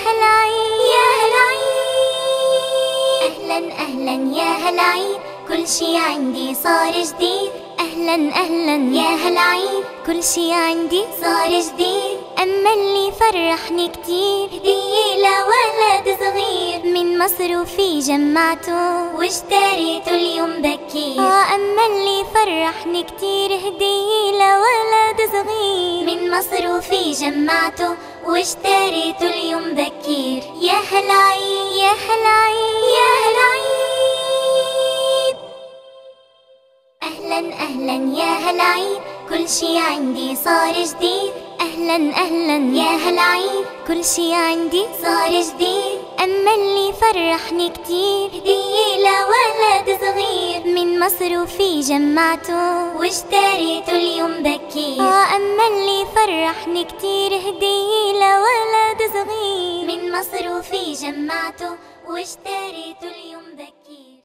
هالعيد يا هالعيد. أهلا أهلا يا هالعيد، كل شي عندي صار جديد. أهلا أهلا يا هالعيد، كل شي عندي صار جديد. أما اللي فرحني كتير هدية لولد صغير، من مصروفي جمعته واشتريته اليوم بكير. أما اللي فرحني كتير هدية لولد صغير، من مصروفي جمعته واشتريته اليوم بكير. يا هالعيد يا هالعيد يا هالعيد. أهلا أهلا يا هالعيد، كل شي عندي صار جديد. أهلا أهلا يا هالعيد، كل شي عندي صار جديد. أما اللي فرحني كتير هدية لولد صغير، من مصروفي جمعته واشتريته اليوم بكير. أما اللي فرحني كتير هدية لولد صغير، من مصروفي جمعته واشتريته